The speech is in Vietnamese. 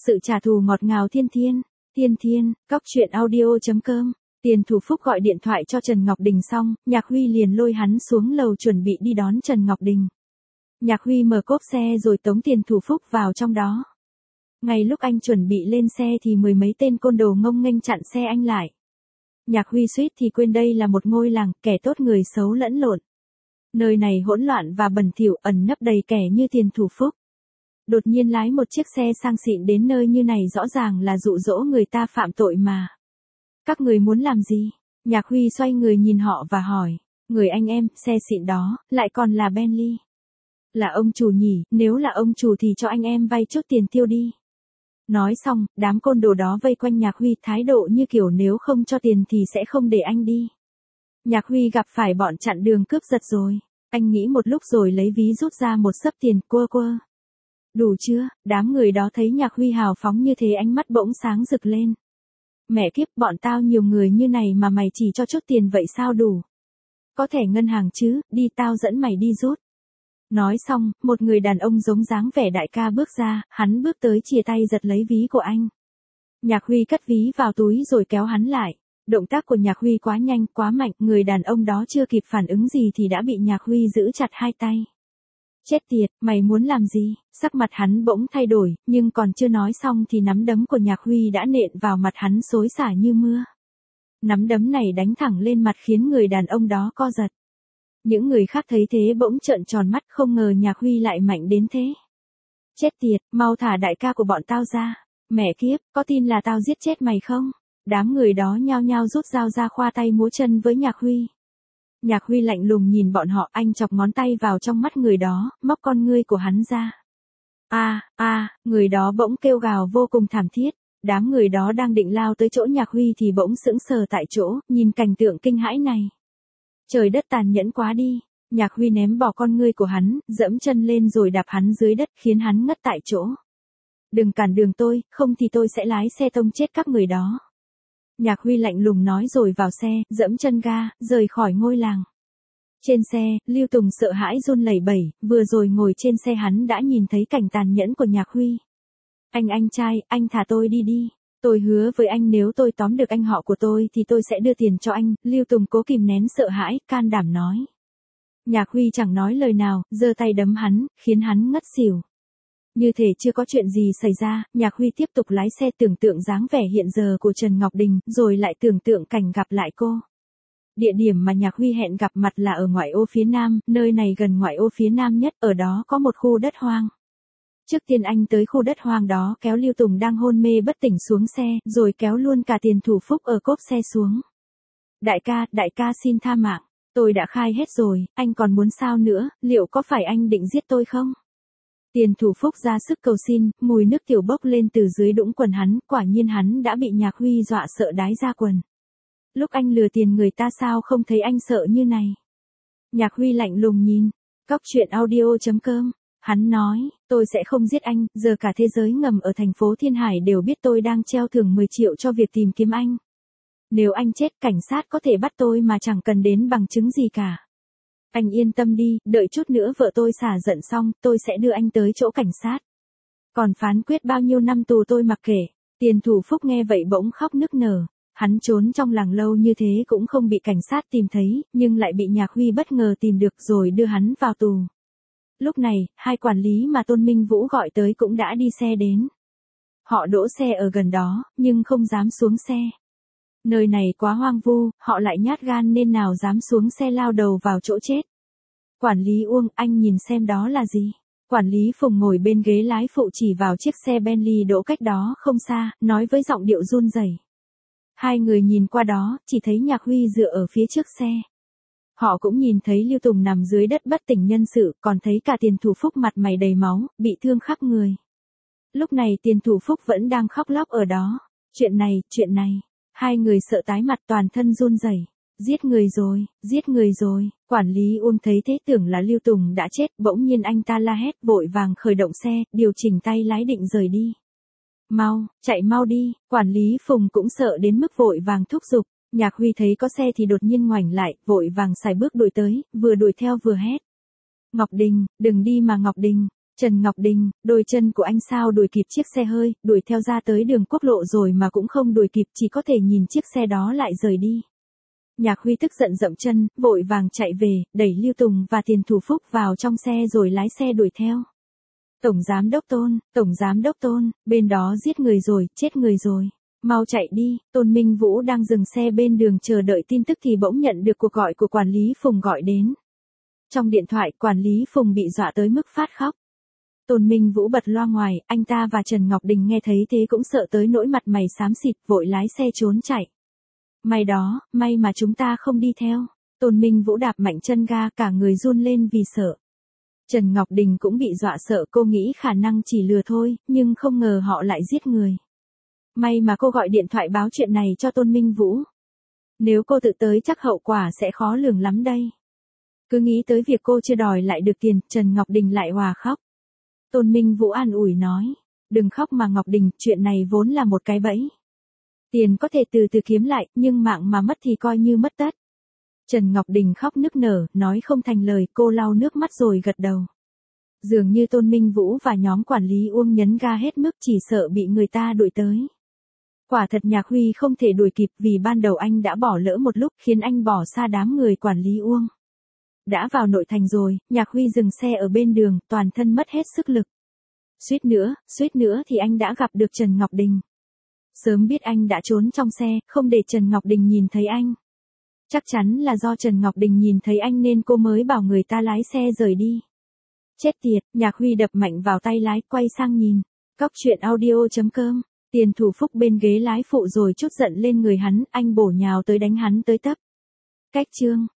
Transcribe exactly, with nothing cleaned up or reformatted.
Sự trả thù ngọt ngào thiên thiên, thiên thiên, cóc truyện audio chấm com. Tiền Thủ Phúc gọi điện thoại cho Trần Ngọc Đình xong, Nhạc Huy liền lôi hắn xuống lầu chuẩn bị đi đón Trần Ngọc Đình. Nhạc Huy mở cốp xe rồi tống Tiền Thủ Phúc vào trong đó. Ngay lúc anh chuẩn bị lên xe thì mười mấy tên côn đồ ngông nghênh chặn xe anh lại. Nhạc Huy suýt thì quên đây là một ngôi làng, kẻ tốt người xấu lẫn lộn. Nơi này hỗn loạn và bẩn thỉu, ẩn nấp đầy kẻ như Tiền Thủ Phúc. Đột nhiên lái một chiếc xe sang xịn đến nơi như này rõ ràng là dụ dỗ người ta phạm tội mà. Các người muốn làm gì? Nhạc Huy xoay người nhìn họ và hỏi. Người anh em, xe xịn đó, lại còn là Bentley. Là ông chủ nhỉ, nếu là ông chủ thì cho anh em vay chút tiền tiêu đi. Nói xong, đám côn đồ đó vây quanh Nhạc Huy, thái độ như kiểu nếu không cho tiền thì sẽ không để anh đi. Nhạc Huy gặp phải bọn chặn đường cướp giật rồi. Anh nghĩ một lúc rồi lấy ví rút ra một xấp tiền, quơ quơ. Đủ chưa? Đám người đó thấy Nhạc Huy hào phóng như thế ánh mắt bỗng sáng rực lên. Mẹ kiếp, bọn tao nhiều người như này mà mày chỉ cho chút tiền vậy sao đủ? Có thẻ ngân hàng chứ, đi tao dẫn mày đi rút. Nói xong, một người đàn ông giống dáng vẻ đại ca bước ra, hắn bước tới chìa tay giật lấy ví của anh. Nhạc Huy cất ví vào túi rồi kéo hắn lại. Động tác của Nhạc Huy quá nhanh, quá mạnh, người đàn ông đó chưa kịp phản ứng gì thì đã bị Nhạc Huy giữ chặt hai tay. Chết tiệt, mày muốn làm gì? Sắc mặt hắn bỗng thay đổi, nhưng còn chưa nói xong thì nắm đấm của Nhạc Huy đã nện vào mặt hắn xối xả như mưa. Nắm đấm này đánh thẳng lên mặt khiến người đàn ông đó co giật. Những người khác thấy thế bỗng trợn tròn mắt, không ngờ Nhạc Huy lại mạnh đến thế. Chết tiệt, mau thả đại ca của bọn tao ra. Mẹ kiếp, có tin là tao giết chết mày không? Đám người đó nhao nhao rút dao ra khoa tay múa chân với Nhạc Huy. Nhạc Huy lạnh lùng nhìn bọn họ, anh chọc ngón tay vào trong mắt người đó, móc con ngươi của hắn ra. A, a, người đó bỗng kêu gào vô cùng thảm thiết. Đám người đó đang định lao tới chỗ Nhạc Huy thì bỗng sững sờ tại chỗ, nhìn cảnh tượng kinh hãi này. Trời đất tàn nhẫn quá đi. Nhạc Huy ném bỏ con ngươi của hắn, dẫm chân lên rồi đạp hắn dưới đất khiến hắn ngất tại chỗ. Đừng cản đường tôi, không thì tôi sẽ lái xe tông chết các người đó. Nhạc Huy lạnh lùng nói rồi vào xe, dẫm chân ga, rời khỏi ngôi làng. Trên xe, Lưu Tùng sợ hãi run lẩy bẩy, vừa rồi ngồi trên xe hắn đã nhìn thấy cảnh tàn nhẫn của Nhạc Huy. Anh anh trai, anh thả tôi đi đi. Tôi hứa với anh nếu tôi tóm được anh họ của tôi thì tôi sẽ đưa tiền cho anh, Lưu Tùng cố kìm nén sợ hãi, can đảm nói. Nhạc Huy chẳng nói lời nào, giơ tay đấm hắn, khiến hắn ngất xỉu. Như thể chưa có chuyện gì xảy ra, Nhạc Huy tiếp tục lái xe tưởng tượng dáng vẻ hiện giờ của Trần Ngọc Đình, rồi lại tưởng tượng cảnh gặp lại cô. Địa điểm mà Nhạc Huy hẹn gặp mặt là ở ngoại ô phía nam, nơi này gần ngoại ô phía nam nhất, ở đó có một khu đất hoang. Trước tiên anh tới khu đất hoang đó kéo Lưu Tùng đang hôn mê bất tỉnh xuống xe, rồi kéo luôn cả Tiền Thủ Phúc ở cốp xe xuống. Đại ca, đại ca xin tha mạng, tôi đã khai hết rồi, anh còn muốn sao nữa, liệu có phải anh định giết tôi không? Tiền Thủ Phúc ra sức cầu xin, mùi nước tiểu bốc lên từ dưới đũng quần hắn, quả nhiên hắn đã bị Nhạc Huy dọa sợ đái ra quần. Lúc anh lừa tiền người ta sao không thấy anh sợ như này? Nhạc Huy lạnh lùng nhìn, cóc truyện audio chấm com. Hắn nói, tôi sẽ không giết anh, giờ cả thế giới ngầm ở thành phố Thiên Hải đều biết tôi đang treo thưởng mười triệu cho việc tìm kiếm anh. Nếu anh chết, cảnh sát có thể bắt tôi mà chẳng cần đến bằng chứng gì cả. Anh yên tâm đi, đợi chút nữa vợ tôi xả giận xong, tôi sẽ đưa anh tới chỗ cảnh sát. Còn phán quyết bao nhiêu năm tù tôi mặc kệ. Tiền Thủ Phúc nghe vậy bỗng khóc nức nở. Hắn trốn trong làng lâu như thế cũng không bị cảnh sát tìm thấy, nhưng lại bị Nhạc Huy bất ngờ tìm được rồi đưa hắn vào tù. Lúc này, hai quản lý mà Tôn Minh Vũ gọi tới cũng đã đi xe đến. Họ đỗ xe ở gần đó, nhưng không dám xuống xe. Nơi này quá hoang vu, họ lại nhát gan nên nào dám xuống xe lao đầu vào chỗ chết. Quản lý Uông, anh nhìn xem đó là gì? Quản lý Phùng ngồi bên ghế lái phụ chỉ vào chiếc xe Bentley đỗ cách đó không xa, nói với giọng điệu run rẩy. Hai người nhìn qua đó, chỉ thấy Nhạc Huy dựa ở phía trước xe. Họ cũng nhìn thấy Lưu Tùng nằm dưới đất bất tỉnh nhân sự, còn thấy cả Tiền Thủ Phúc mặt mày đầy máu, bị thương khắp người. Lúc này Tiền Thủ Phúc vẫn đang khóc lóc ở đó. Chuyện này, chuyện này. Hai người sợ tái mặt toàn thân run rẩy. Giết người rồi, giết người rồi. Quản lý Uông thấy thế tưởng là Lưu Tùng đã chết, bỗng nhiên anh ta la hét vội vàng khởi động xe, điều chỉnh tay lái định rời đi. Mau, chạy mau đi. Quản lý Phùng cũng sợ đến mức vội vàng thúc giục. Nhạc Huy thấy có xe thì đột nhiên ngoảnh lại, vội vàng xài bước đuổi tới, vừa đuổi theo vừa hét. Ngọc Đình, đừng đi mà Ngọc Đình. Trần Ngọc Đình, đôi chân của anh sao đuổi kịp chiếc xe hơi, đuổi theo ra tới đường quốc lộ rồi mà cũng không đuổi kịp, chỉ có thể nhìn chiếc xe đó lại rời đi. Nhạc Huy tức giận dậm chân, vội vàng chạy về, đẩy Lưu Tùng và Tiền Thủ Phúc vào trong xe rồi lái xe đuổi theo. Tổng Giám Đốc Tôn, Tổng Giám Đốc Tôn, bên đó giết người rồi, chết người rồi. Mau chạy đi, Tôn Minh Vũ đang dừng xe bên đường chờ đợi tin tức thì bỗng nhận được cuộc gọi của quản lý Phùng gọi đến. Trong điện thoại, quản lý Phùng bị dọa tới mức phát khóc. Tôn Minh Vũ bật loa ngoài, anh ta và Trần Ngọc Đình nghe thấy thế cũng sợ tới nỗi mặt mày xám xịt, vội lái xe trốn chạy. May đó, may mà chúng ta không đi theo. Tôn Minh Vũ đạp mạnh chân ga, cả người run lên vì sợ. Trần Ngọc Đình cũng bị dọa sợ, cô nghĩ khả năng chỉ lừa thôi, nhưng không ngờ họ lại giết người. May mà cô gọi điện thoại báo chuyện này cho Tôn Minh Vũ. Nếu cô tự tới chắc hậu quả sẽ khó lường lắm đây. Cứ nghĩ tới việc cô chưa đòi lại được tiền, Trần Ngọc Đình lại òa khóc. Tôn Minh Vũ an ủi nói, đừng khóc mà Ngọc Đình, chuyện này vốn là một cái bẫy. Tiền có thể từ từ kiếm lại, nhưng mạng mà mất thì coi như mất tất. Trần Ngọc Đình khóc nức nở, nói không thành lời, cô lau nước mắt rồi gật đầu. Dường như Tôn Minh Vũ và nhóm quản lý Uông nhấn ga hết mức, chỉ sợ bị người ta đuổi tới. Quả thật Nhạc Huy không thể đuổi kịp vì ban đầu anh đã bỏ lỡ một lúc khiến anh bỏ xa đám người quản lý Uông. Đã vào nội thành rồi, Nhạc Huy dừng xe ở bên đường, toàn thân mất hết sức lực. Suýt nữa, suýt nữa thì anh đã gặp được Trần Ngọc Đình. Sớm biết anh đã trốn trong xe, không để Trần Ngọc Đình nhìn thấy anh. Chắc chắn là do Trần Ngọc Đình nhìn thấy anh nên cô mới bảo người ta lái xe rời đi. Chết tiệt, Nhạc Huy đập mạnh vào tay lái, quay sang nhìn. Cóc truyện audio chấm com, Tiền Thủ Phúc bên ghế lái phụ rồi chút giận lên người hắn, anh bổ nhào tới đánh hắn tới tấp. Cách chương